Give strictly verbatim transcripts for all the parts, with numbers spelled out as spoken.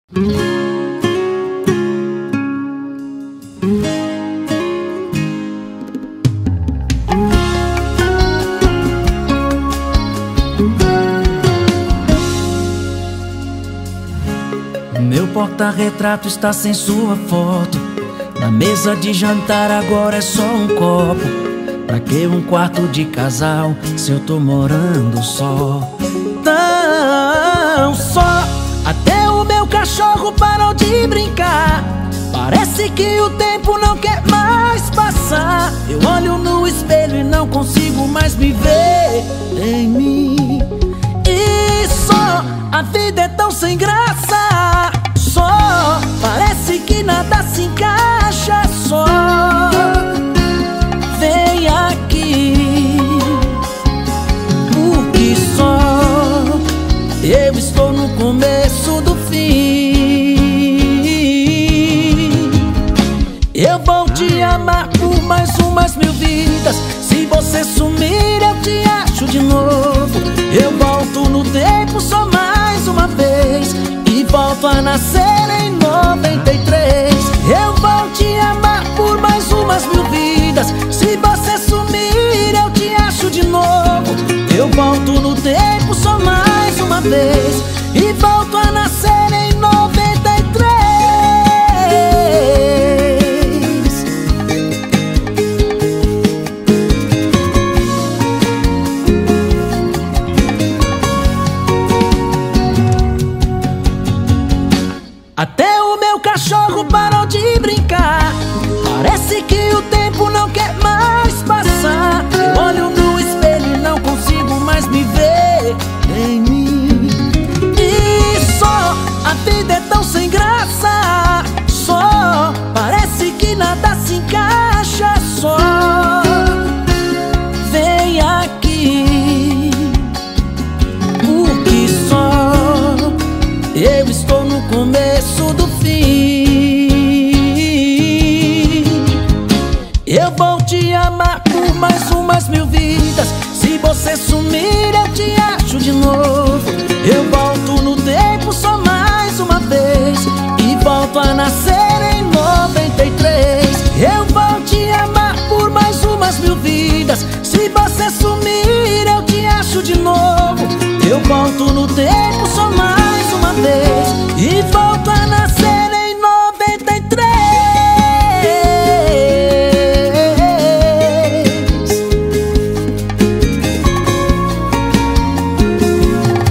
Meu porta-retrato está sem sua foto. Na mesa de jantar agora é só um copo. Pra que um quarto de casal se eu tô morando só? Tão só. Até o meu cachorro parou de brincar. Parece que o tempo não quer mais passar. Eu olho no espelho e não consigo mais me ver em mim. E só, a vida é tão sem graça. Só, parece que nada se encaixa. Só, vem aqui, porque só eu estou no começo do fim. Eu vou te amar por mais umas mil vidas. Se você sumir eu te acho de novo. Eu volto no tempo só mais uma vez e volto a nascer em noventa e três. Eu vou te amar por mais umas mil vidas. Se você sumir eu te acho de novo. Eu volto no tempo só mais uma vez e volto a nascer em noventa e três. Até o meu cachorro parou de brincar. Parece que o tempo não quer mais passar. Eu olho no espelho e não consigo mais me ver em mim. E só, a vida é tão sem graça. Só, parece que nada se encaixa. Só, vem aqui, porque só eu estou no começo do fim. Eu vou te amar por mais umas mil vidas. Se você sumir eu te acho de novo. Eu volto no tempo só mais uma vez e volto a nascer em noventa e três. Eu vou te amar por mais umas mil vidas. Se você sumir eu te acho de novo. Eu volto no tempo só mais uma vez e volto a nascer em noventa e três.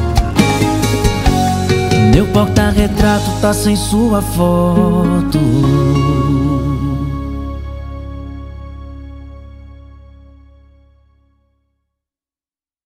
Meu porta-retrato tá sem sua foto.